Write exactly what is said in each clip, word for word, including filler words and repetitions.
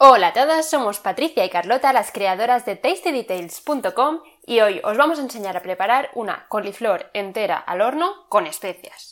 Hola a todas, somos Patricia y Carlota, las creadoras de tasty details punto com, y hoy os vamos a enseñar a preparar una coliflor entera al horno con especias.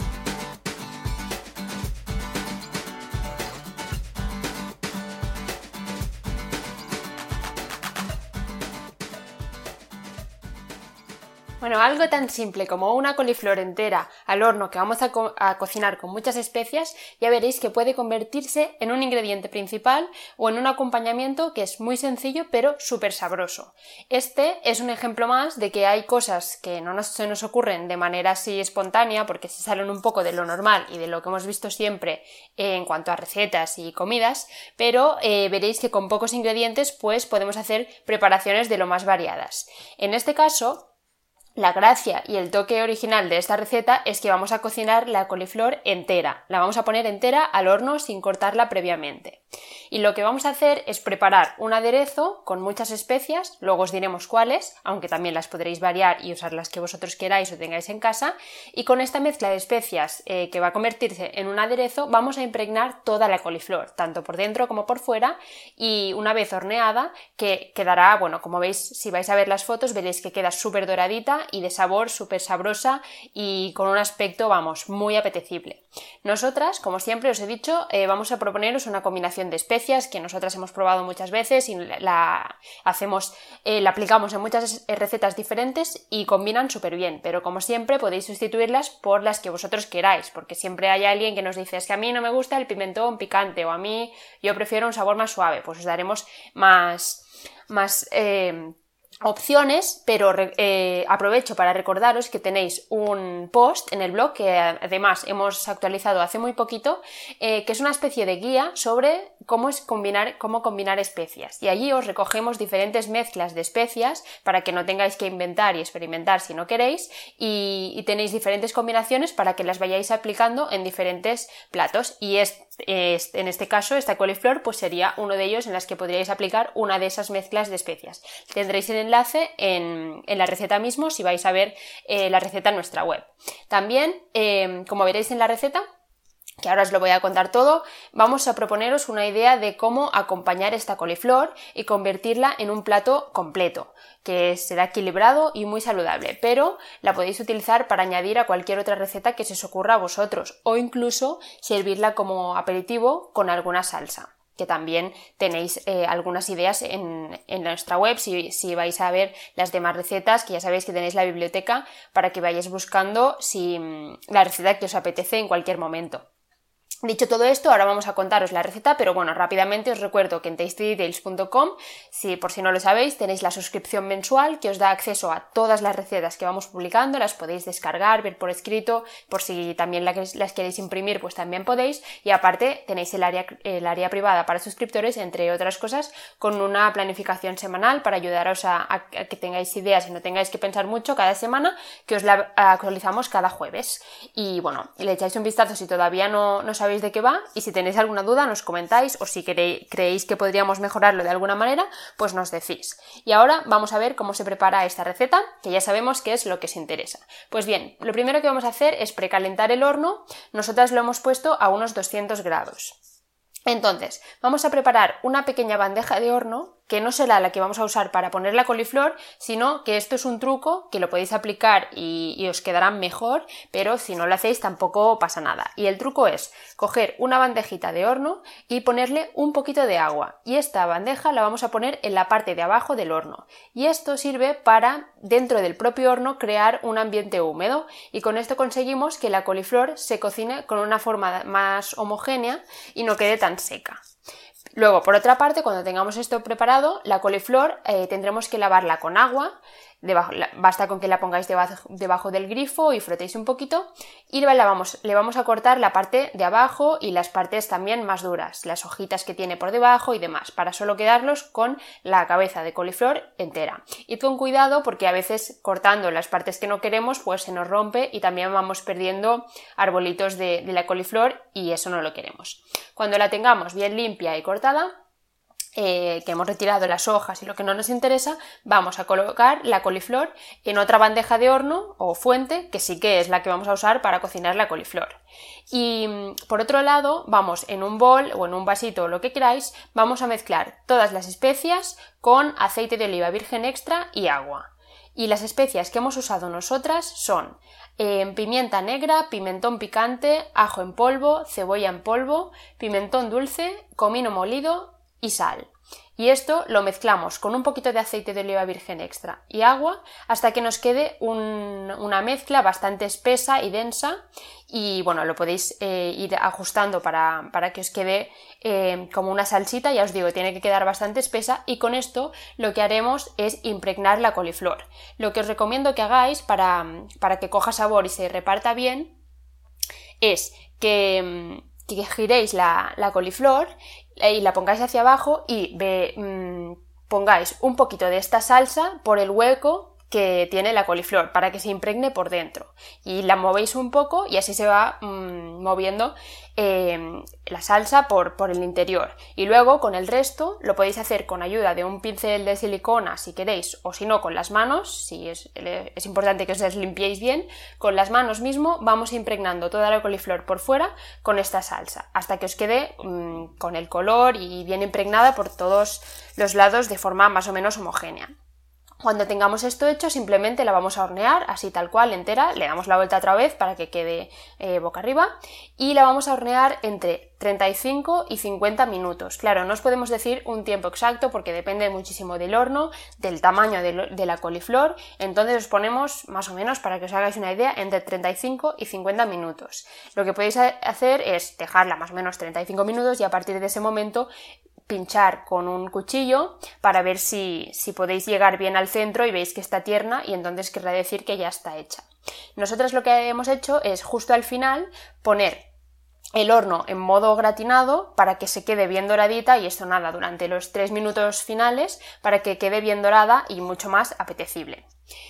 Bueno, algo tan simple como una coliflor entera al horno que vamos a, co a cocinar con muchas especias, ya veréis que puede convertirse en un ingrediente principal o en un acompañamiento que es muy sencillo pero súper sabroso. Este es un ejemplo más de que hay cosas que no nos, se nos ocurren de manera así espontánea porque se salen un poco de lo normal y de lo que hemos visto siempre en cuanto a recetas y comidas, pero eh, veréis que con pocos ingredientes pues podemos hacer preparaciones de lo más variadas. En este caso, la gracia y el toque original de esta receta es que vamos a cocinar la coliflor entera, la vamos a poner entera al horno sin cortarla previamente. Y lo que vamos a hacer es preparar un aderezo con muchas especias, luego os diremos cuáles, aunque también las podréis variar y usar las que vosotros queráis o tengáis en casa, y con esta mezcla de especias eh, que va a convertirse en un aderezo vamos a impregnar toda la coliflor, tanto por dentro como por fuera, y una vez horneada que quedará, bueno, como veis, si vais a ver las fotos veréis que queda súper doradita y de sabor súper sabrosa y con un aspecto, vamos, muy apetecible. Nosotras, como siempre os he dicho, eh, vamos a proponeros una combinación de especias que nosotras hemos probado muchas veces y la hacemos, eh, la aplicamos en muchas recetas diferentes y combinan súper bien, pero como siempre podéis sustituirlas por las que vosotros queráis, porque siempre hay alguien que nos dice es que a mí no me gusta el pimentón picante o a mí yo prefiero un sabor más suave, pues os daremos más, más eh, opciones, pero eh, aprovecho para recordaros que tenéis un post en el blog que además hemos actualizado hace muy poquito, eh, que es una especie de guía sobre cómo es combinar, cómo combinar especias, y allí os recogemos diferentes mezclas de especias para que no tengáis que inventar y experimentar si no queréis, y, y tenéis diferentes combinaciones para que las vayáis aplicando en diferentes platos, y es, es, en este caso esta coliflor pues sería uno de ellos en las que podríais aplicar una de esas mezclas de especias. Tendréis el enlace en, en la receta mismo si vais a ver eh, la receta en nuestra web. También, eh, como veréis en la receta, que ahora os lo voy a contar todo, vamos a proponeros una idea de cómo acompañar esta coliflor y convertirla en un plato completo, que será equilibrado y muy saludable, pero la podéis utilizar para añadir a cualquier otra receta que se os ocurra a vosotros, o incluso servirla como aperitivo con alguna salsa, que también tenéis eh, algunas ideas en, en nuestra web, si, si vais a ver las demás recetas, que ya sabéis que tenéis la biblioteca para que vayáis buscando si, la receta que os apetece en cualquier momento. Dicho todo esto, ahora vamos a contaros la receta, pero bueno, rápidamente os recuerdo que en tasty details punto com, si por si no lo sabéis, tenéis la suscripción mensual que os da acceso a todas las recetas que vamos publicando, las podéis descargar, ver por escrito, por si también las queréis imprimir, pues también podéis, y aparte tenéis el área, el área privada para suscriptores, entre otras cosas, con una planificación semanal para ayudaros a, a, a que tengáis ideas y no tengáis que pensar mucho cada semana, que os la actualizamos cada jueves. Y bueno, le echáis un vistazo si todavía no, no sabéis de qué va, y si tenéis alguna duda nos comentáis, o si queréis, creéis que podríamos mejorarlo de alguna manera, pues nos decís. Y ahora vamos a ver cómo se prepara esta receta, que ya sabemos que es lo que os interesa. Pues bien, lo primero que vamos a hacer es precalentar el horno. Nosotras lo hemos puesto a unos doscientos grados. Entonces, vamos a preparar una pequeña bandeja de horno, que no será la que vamos a usar para poner la coliflor, sino que esto es un truco que lo podéis aplicar y, y os quedará mejor, pero si no lo hacéis tampoco pasa nada. Y el truco es coger una bandejita de horno y ponerle un poquito de agua, y esta bandeja la vamos a poner en la parte de abajo del horno, y esto sirve para, dentro del propio horno, crear un ambiente húmedo, y con esto conseguimos que la coliflor se cocine con una forma más homogénea y no quede tan seca. Luego, por otra parte, cuando tengamos esto preparado, la coliflor eh, tendremos que lavarla con agua. Debajo, la, basta con que la pongáis debajo, debajo del grifo y frotéis un poquito, y le vamos, le vamos a cortar la parte de abajo y las partes también más duras, las hojitas que tiene por debajo y demás, para solo quedarlos con la cabeza de coliflor entera. Y con cuidado, porque a veces cortando las partes que no queremos pues se nos rompe y también vamos perdiendo arbolitos de, de la coliflor, y eso no lo queremos. Cuando la tengamos bien limpia y cortada, Eh, que hemos retirado las hojas y lo que no nos interesa, vamos a colocar la coliflor en otra bandeja de horno o fuente, que sí que es la que vamos a usar para cocinar la coliflor. Y por otro lado, vamos en un bol o en un vasito o lo que queráis, vamos a mezclar todas las especias con aceite de oliva virgen extra y agua. Y las especias que hemos usado nosotras son eh, pimienta negra, pimentón picante, ajo en polvo, cebolla en polvo, pimentón dulce, comino molido y sal. Y esto lo mezclamos con un poquito de aceite de oliva virgen extra y agua hasta que nos quede un, una mezcla bastante espesa y densa, y bueno, lo podéis eh, ir ajustando para, para que os quede eh, como una salsita. Ya os digo, tiene que quedar bastante espesa, y con esto lo que haremos es impregnar la coliflor. Lo que os recomiendo que hagáis para, para que coja sabor y se reparta bien es que, que giréis la, la coliflor y la pongáis hacia abajo y ve, mmm, pongáis un poquito de esta salsa por el hueco que tiene la coliflor para que se impregne por dentro, y la movéis un poco y así se va mmm, moviendo eh, la salsa por, por el interior. Y luego con el resto lo podéis hacer con ayuda de un pincel de silicona si queréis, o si no con las manos, si es, es importante que os las limpiéis bien. Con las manos mismo vamos impregnando toda la coliflor por fuera con esta salsa hasta que os quede mmm, con el color y bien impregnada por todos los lados de forma más o menos homogénea. Cuando tengamos esto hecho, simplemente la vamos a hornear así tal cual, entera, le damos la vuelta otra vez para que quede eh, boca arriba, y la vamos a hornear entre treinta y cinco y cincuenta minutos. Claro, no os podemos decir un tiempo exacto porque depende muchísimo del horno, del tamaño de, lo, de la coliflor, entonces os ponemos más o menos, para que os hagáis una idea, entre treinta y cinco y cincuenta minutos. Lo que podéis hacer es dejarla más o menos treinta y cinco minutos y a partir de ese momento pinchar con un cuchillo para ver si, si podéis llegar bien al centro y veis que está tierna, y entonces querrá decir que ya está hecha. Nosotros lo que hemos hecho es justo al final poner el horno en modo gratinado para que se quede bien doradita, y esto nada, durante los tres minutos finales, para que quede bien dorada y mucho más apetecible.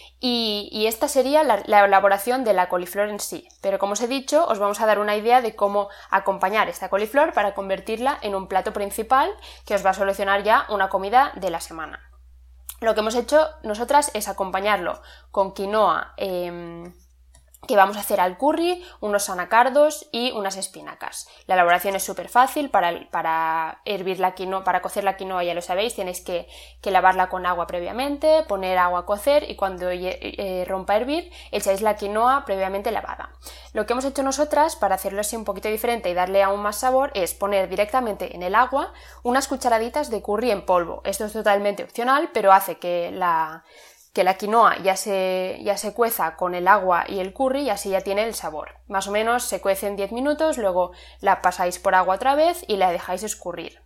Y, y esta sería la, la elaboración de la coliflor en sí, pero como os he dicho, os vamos a dar una idea de cómo acompañar esta coliflor para convertirla en un plato principal que os va a solucionar ya una comida de la semana. Lo que hemos hecho nosotras es acompañarlo con quinoa eh, que vamos a hacer al curry, unos anacardos y unas espinacas. La elaboración es súper fácil. Para, para hervir la quinoa, para cocer la quinoa, ya lo sabéis, tenéis que, que lavarla con agua previamente, poner agua a cocer, y cuando eh, rompa a hervir echáis la quinoa previamente lavada. Lo que hemos hecho nosotras para hacerlo así un poquito diferente y darle aún más sabor es poner directamente en el agua unas cucharaditas de curry en polvo. Esto es totalmente opcional, pero hace que la que la quinoa ya se, ya se cueza con el agua y el curry, y así ya tiene el sabor. Más o menos se cuece en diez minutos, luego la pasáis por agua otra vez y la dejáis escurrir.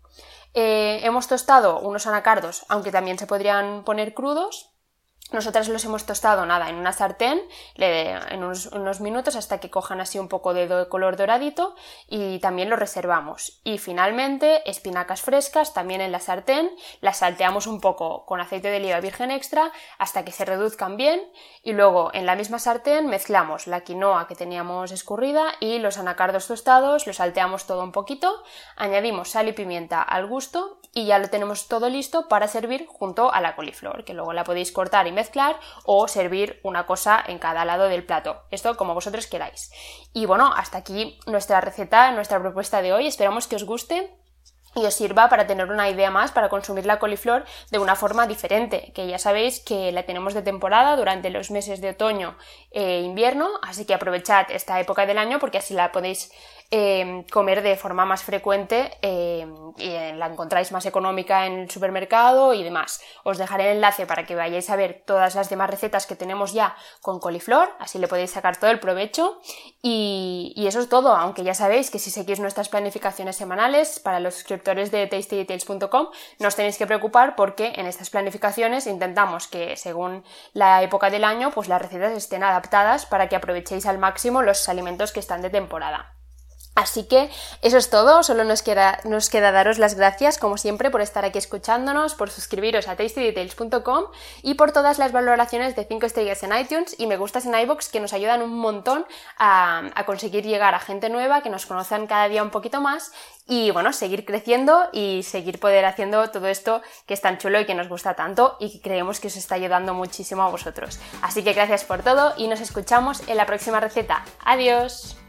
Eh, hemos tostado unos anacardos, aunque también se podrían poner crudos. Nosotras los hemos tostado nada en una sartén le, en unos, unos minutos hasta que cojan así un poco de do, color doradito, y también los reservamos. Y finalmente espinacas frescas también en la sartén, las salteamos un poco con aceite de oliva virgen extra hasta que se reduzcan bien, y luego en la misma sartén mezclamos la quinoa que teníamos escurrida y los anacardos tostados, los salteamos todo un poquito, añadimos sal y pimienta al gusto y ya lo tenemos todo listo para servir junto a la coliflor, que luego la podéis cortar y mezclar o servir una cosa en cada lado del plato, esto como vosotros queráis. Y bueno, hasta aquí nuestra receta, nuestra propuesta de hoy. Esperamos que os guste y os sirva para tener una idea más para consumir la coliflor de una forma diferente, que ya sabéis que la tenemos de temporada durante los meses de otoño e invierno, así que aprovechad esta época del año porque así la podéis eh, comer de forma más frecuente eh, y la encontráis más económica en el supermercado y demás. Os dejaré el enlace para que vayáis a ver todas las demás recetas que tenemos ya con coliflor, así le podéis sacar todo el provecho. Y, y eso es todo, aunque ya sabéis que si seguís nuestras planificaciones semanales para los suscriptores de tasty details punto com no os tenéis que preocupar, porque en estas planificaciones intentamos que según la época del año pues las recetas estén adaptadas para que aprovechéis al máximo los alimentos que están de temporada. Así que eso es todo, solo nos queda, nos queda daros las gracias, como siempre, por estar aquí escuchándonos, por suscribiros a tasty details punto com y por todas las valoraciones de cinco estrellas en iTunes y me gustas en iVoox, que nos ayudan un montón a, a conseguir llegar a gente nueva, que nos conozcan cada día un poquito más y, bueno, seguir creciendo y seguir poder haciendo todo esto que es tan chulo y que nos gusta tanto y que creemos que os está ayudando muchísimo a vosotros. Así que gracias por todo y nos escuchamos en la próxima receta. ¡Adiós!